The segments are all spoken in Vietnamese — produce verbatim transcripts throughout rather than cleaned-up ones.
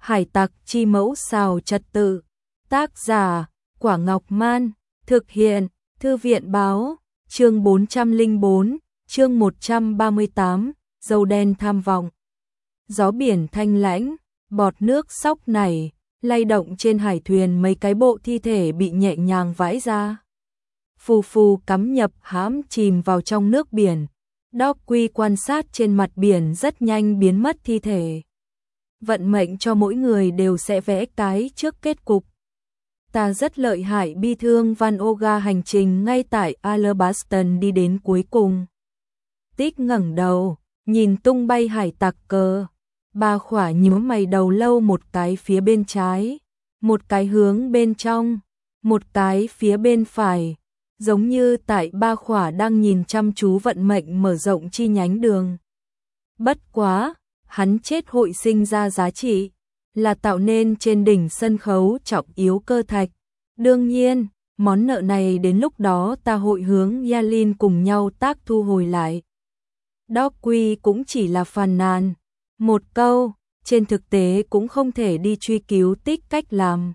Hải tặc chi mẫu xào trật tự. Tác giả, Quả Ngọc Man. Thực hiện, Thư viện báo. Chương bốn trăm lẻ bốn, chương một trăm ba mươi tám, dâu đen tham vọng. Gió biển thanh lãnh, bọt nước sóc nảy, lay động trên hải thuyền, mấy cái bộ thi thể bị nhẹ nhàng vãi ra. Phù phù cắm nhập hãm chìm vào trong nước biển. Doggy quan sát trên mặt biển rất nhanh biến mất thi thể. Vận mệnh cho mỗi người đều sẽ vẽ cái trước kết cục. Ta rất lợi hại, bi thương Van Oga hành trình ngay tại Alabaston đi đến cuối cùng. Tích ngẩng đầu, nhìn tung bay hải tặc cờ. Ba khỏa nhíu mày đầu lâu, một cái phía bên trái, một cái hướng bên trong, một cái phía bên phải. Giống như tại ba khỏa đang nhìn chăm chú vận mệnh mở rộng chi nhánh đường. Bất quá, hắn chết hội sinh ra giá trị, là tạo nên trên đỉnh sân khấu trọng yếu cơ thạch. Đương nhiên, món nợ này đến lúc đó ta hội hướng Yalin cùng nhau tác thu hồi lại. Doggy cũng chỉ là phàn nàn một câu, trên thực tế cũng không thể đi truy cứu Tích cách làm.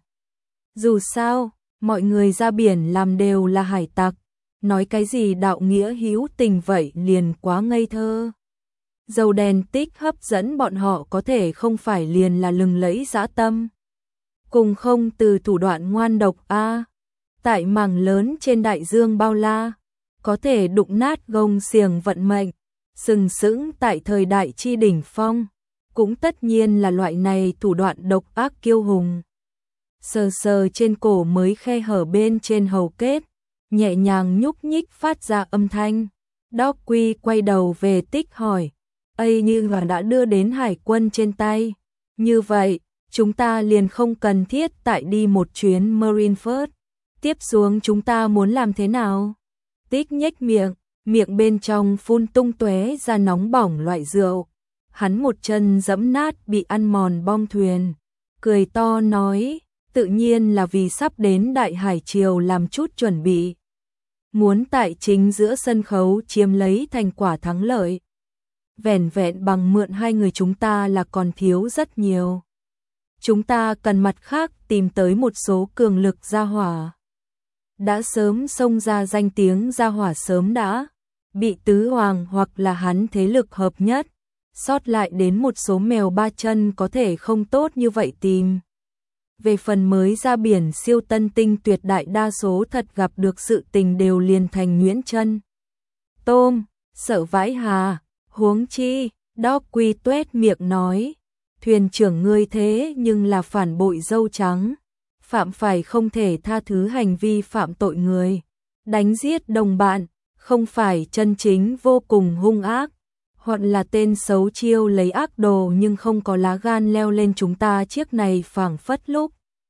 Dù sao, mọi người ra biển làm đều là hải tặc, nói cái gì đạo nghĩa hữu tình vậy liền quá ngây thơ. Dâu đen Tích hấp dẫn bọn họ có thể không phải liền là lừng lẫy dã tâm, cùng không từ thủ đoạn ngoan độc a. Tại mảng lớn trên đại dương bao la, có thể đụng nát gông xiềng vận mệnh, sừng sững tại thời đại chi đỉnh phong, cũng tất nhiên là loại này thủ đoạn độc ác kiêu hùng. Sờ sờ trên cổ mới khe hở bên trên hầu kết, nhẹ nhàng nhúc nhích phát ra âm thanh. Doggy quay đầu về Tích hỏi, "Ây, như là đã đưa đến hải quân trên tay, như vậy, chúng ta liền không cần thiết tại đi một chuyến Marineford. Tiếp xuống chúng ta muốn làm thế nào?" Tích nhếch miệng, miệng bên trong phun tung tóe ra nóng bỏng loại rượu. Hắn một chân giẫm nát bị ăn mòn bong thuyền, cười to nói, tự nhiên là vì sắp đến Đại Hải Triều làm chút chuẩn bị. Muốn tại chính giữa sân khấu chiếm lấy thành quả thắng lợi. Vẻn vẹn bằng mượn hai người chúng ta là còn thiếu rất nhiều. Chúng ta cần mặt khác tìm tới một số cường lực gia hỏa. Đã sớm xông ra danh tiếng gia hỏa sớm đã bị tứ hoàng hoặc là hắn thế lực hợp nhất. Sót lại đến một số mèo ba chân có thể không tốt như vậy tìm. Về phần mới ra biển siêu tân tinh, tuyệt đại đa số thật gặp được sự tình đều liền thành Nguyễn Chân Tôm, sợ vãi hà, huống chi. Doggy tuét miệng nói, thuyền trưởng ngươi thế nhưng là phản bội dâu trắng, phạm phải không thể tha thứ hành vi phạm tội người, đánh giết đồng bạn, không phải chân chính vô cùng hung ác, hoặc là tên xấu chiêu lấy ác đồ nhưng không có lá gan leo lên chúng ta chiếc này phảng phất lúc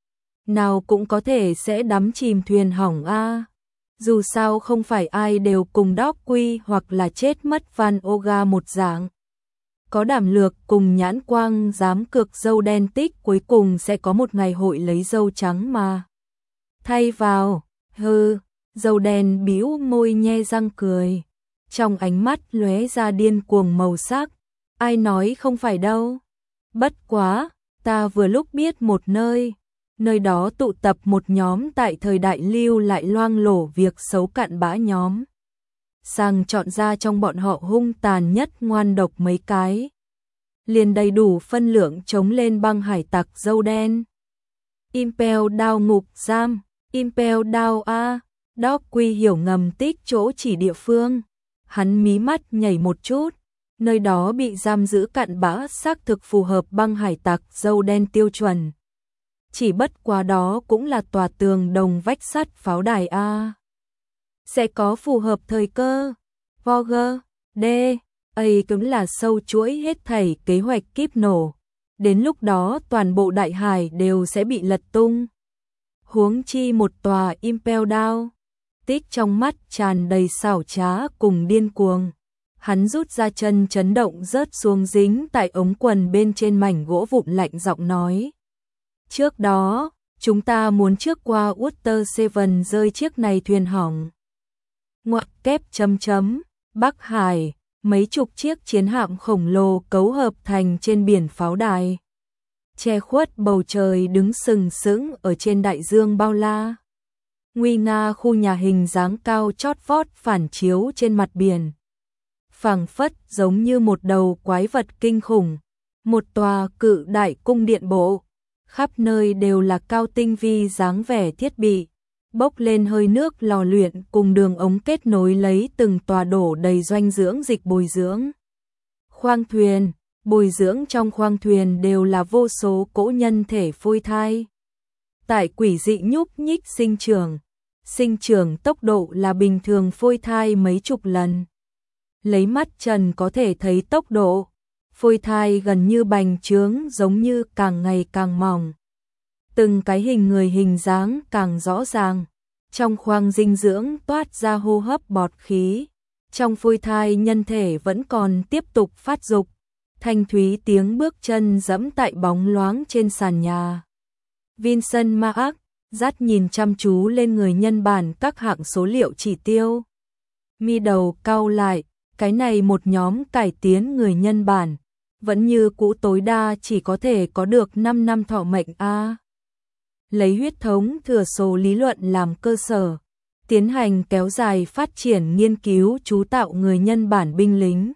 nào cũng có thể sẽ đắm chìm thuyền hỏng a. Dù sao không phải ai đều cùng Doggy hoặc là chết mất Van Oga một dạng. Có đảm lược cùng nhãn quang dám cược dâu đen Tích cuối cùng sẽ có một ngày hội lấy dâu trắng mà thay vào. Hừ, dâu đen bĩu môi nhe răng cười, trong ánh mắt lóe ra điên cuồng màu sắc. Ai nói không phải đâu. Bất quá, ta vừa lúc biết một nơi, nơi đó tụ tập một nhóm tại thời đại lưu lại loang lổ việc xấu cặn bã nhóm. Sang chọn ra trong bọn họ hung tàn nhất ngoan độc mấy cái, liền đầy đủ phân lượng chống lên băng hải tặc dâu đen. Impel Down ngục giam, Impel Down a. Doggy hiểu ngầm Tích chỗ chỉ địa phương. Hắn mí mắt nhảy một chút, nơi đó bị giam giữ cặn bã xác thực phù hợp băng hải tặc dâu đen tiêu chuẩn. Chỉ bất quá đó cũng là tòa tường đồng vách sắt pháo đài a. Sẽ có phù hợp thời cơ. Vogue, D, ấy cũng là sâu chuỗi hết thảy kế hoạch kíp nổ. Đến lúc đó toàn bộ đại hải đều sẽ bị lật tung. Huống chi một tòa Impel Down. Tích trong mắt tràn đầy xảo trá cùng điên cuồng. Hắn rút ra chân chấn động rớt xuống dính tại ống quần bên trên mảnh gỗ vụn, lạnh giọng nói. Trước đó, chúng ta muốn trước qua Water Seven rơi chiếc này thuyền hỏng. Ngoặc kép chấm chấm, Bắc Hải, mấy chục chiếc chiến hạm khổng lồ cấu hợp thành trên biển pháo đài. che khuất bầu trời đứng sừng sững ở trên đại dương bao la. Nguy nga khu nhà hình dáng cao chót vót phản chiếu trên mặt biển. Phảng phất giống như một đầu quái vật kinh khủng, một tòa cự đại cung điện bộ, khắp nơi đều là cao tinh vi dáng vẻ thiết bị, bốc lên hơi nước lò luyện cùng đường ống kết nối lấy từng tòa đổ đầy doanh dưỡng dịch bồi dưỡng. Khoang thuyền, bồi dưỡng trong khoang thuyền đều là vô số cỗ nhân thể phôi thai. Tại quỷ dị nhúc nhích sinh trưởng, sinh trưởng tốc độ là bình thường phôi thai mấy chục lần. Lấy mắt trần có thể thấy tốc độ, phôi thai gần như bành trướng giống như càng ngày càng mỏng. Từng cái hình người hình dáng càng rõ ràng, trong khoang dinh dưỡng toát ra hô hấp bọt khí, trong phôi thai nhân thể vẫn còn tiếp tục phát dục, thanh thúy tiếng bước chân dẫm tại bóng loáng trên sàn nhà. Vincent Mark, dắt nhìn chăm chú lên người nhân bản các hạng số liệu chỉ tiêu. Mi đầu cau lại, cái này một nhóm cải tiến người nhân bản, vẫn như cũ tối đa chỉ có thể có được năm năm thọ mệnh a. Lấy huyết thống thừa số lý luận làm cơ sở, tiến hành kéo dài phát triển nghiên cứu chú tạo người nhân bản binh lính.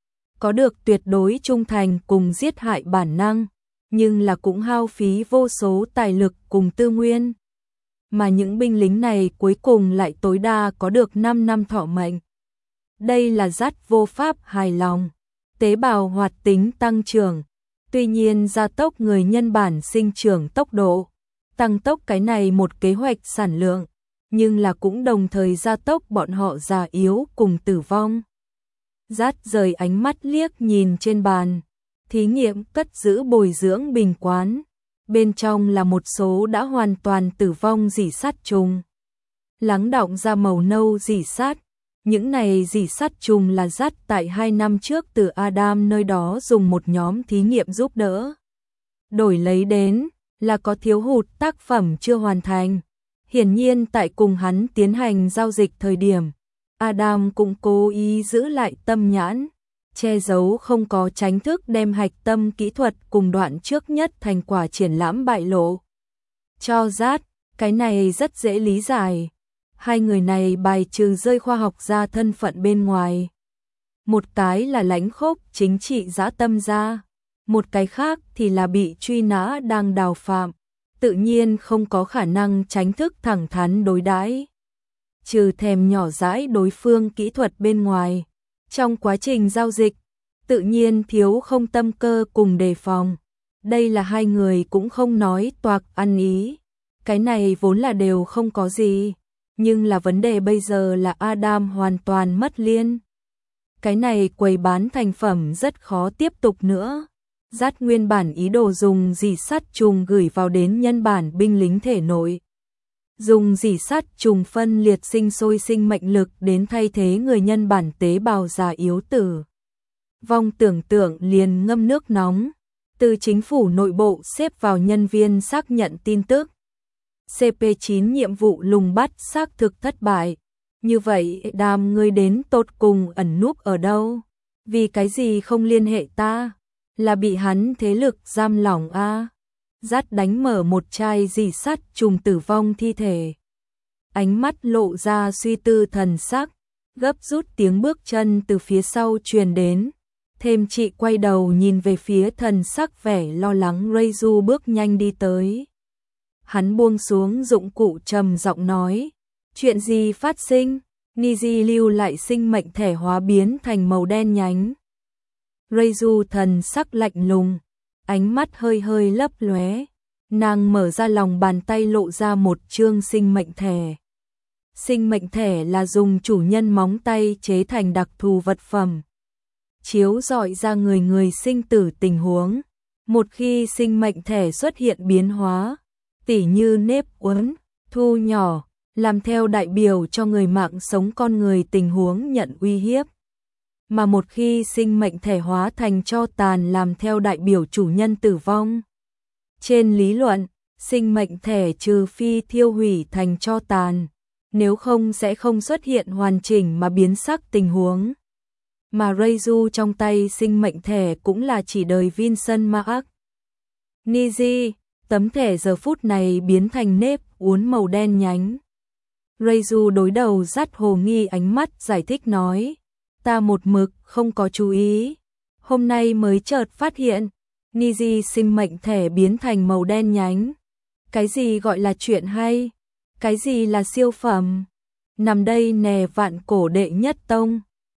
Có được tuyệt đối trung thành cùng giết hại bản năng, nhưng là cũng hao phí vô số tài lực cùng tư nguyên. Mà những binh lính này cuối cùng lại tối đa có được năm năm thọ mệnh. Đây là dắt vô pháp hài lòng. Tế bào hoạt tính tăng trưởng, tuy nhiên gia tốc người nhân bản sinh trưởng tốc độ, tăng tốc cái này một kế hoạch sản lượng, nhưng là cũng đồng thời gia tốc bọn họ già yếu cùng tử vong. Dắt rời ánh mắt liếc nhìn trên bàn, thí nghiệm cất giữ bồi dưỡng bình quán, bên trong là một số đã hoàn toàn tử vong rỉ sắt trùng. Lắng đọng ra màu nâu rỉ sắt. Những này rỉ sắt trùng là dắt tại hai năm trước từ Adam nơi đó dùng một nhóm thí nghiệm giúp đỡ. Đổi lấy đến là có thiếu hụt tác phẩm chưa hoàn thành. Hiển nhiên tại cùng hắn tiến hành giao dịch thời điểm, Adam cũng cố ý giữ lại tâm nhãn, che giấu không có tránh thức đem hạch tâm kỹ thuật cùng đoạn trước nhất thành quả triển lãm bại lộ. Cho dắt, cái này rất dễ lý giải. Hai người này bài trừ rơi khoa học ra thân phận bên ngoài. Một cái là lãnh khốc chính trị dã tâm ra, một cái khác thì là bị truy nã đang đào phạm, tự nhiên không có khả năng tránh thức thẳng thắn đối đãi. Trừ thèm nhỏ dãi đối phương kỹ thuật bên ngoài, trong quá trình giao dịch, tự nhiên thiếu không tâm cơ cùng đề phòng. Đây là hai người cũng không nói toạc ăn ý, cái này vốn là đều không có gì. Nhưng là vấn đề bây giờ là Adam hoàn toàn mất liên. Cái này quầy bán thành phẩm rất khó tiếp tục nữa. Dắt nguyên bản ý đồ dùng rỉ sắt trùng gửi vào đến nhân bản binh lính thể nội. Dùng rỉ sắt trùng phân liệt sinh sôi sinh mệnh lực đến thay thế người nhân bản tế bào già yếu tử. Vong tưởng tượng liền ngâm nước nóng. Từ chính phủ nội bộ xếp vào nhân viên xác nhận tin tức. C P chín nhiệm vụ lùng bắt xác thực thất bại. Như vậy đàm ngươi đến tột cùng ẩn núp ở đâu? Vì cái gì không liên hệ ta? Là bị hắn thế lực giam lỏng a? À? Dắt đánh mở một chai rỉ sắt trùng tử vong thi thể. Ánh mắt lộ ra suy tư thần sắc, gấp rút tiếng bước chân từ phía sau truyền đến. Thêm chị quay đầu nhìn về phía thần sắc vẻ lo lắng Reizu bước nhanh đi tới. Hắn buông xuống dụng cụ trầm giọng nói, chuyện gì phát sinh? Niji lưu lại sinh mệnh thể hóa biến thành màu đen nhánh. Reizu thần sắc lạnh lùng, ánh mắt hơi hơi lấp lóe, nàng mở ra lòng bàn tay lộ ra một chương sinh mệnh thể. Sinh mệnh thể là dùng chủ nhân móng tay chế thành đặc thù vật phẩm, chiếu rọi ra người người sinh tử tình huống. Một khi sinh mệnh thể xuất hiện biến hóa, tỉ như nếp uốn, thu nhỏ, làm theo đại biểu cho người mạng sống con người tình huống nhận uy hiếp. Mà một khi sinh mệnh thể hóa thành tro tàn làm theo đại biểu chủ nhân tử vong. Trên lý luận, sinh mệnh thể trừ phi thiêu hủy thành tro tàn, nếu không sẽ không xuất hiện hoàn chỉnh mà biến sắc tình huống. Mà Reizu trong tay sinh mệnh thể cũng là chỉ đời Vincent Mark. Niji, tấm thẻ giờ phút này biến thành nếp uốn màu đen nhánh. Reizu đối đầu dắt hồ nghi ánh mắt giải thích nói, ta một mực không có chú ý, hôm nay mới chợt phát hiện, Niji sinh mệnh thẻ biến thành màu đen nhánh. Cái gì gọi là chuyện hay? Cái gì là siêu phẩm? Nằm đây nè vạn cổ đệ nhất tông.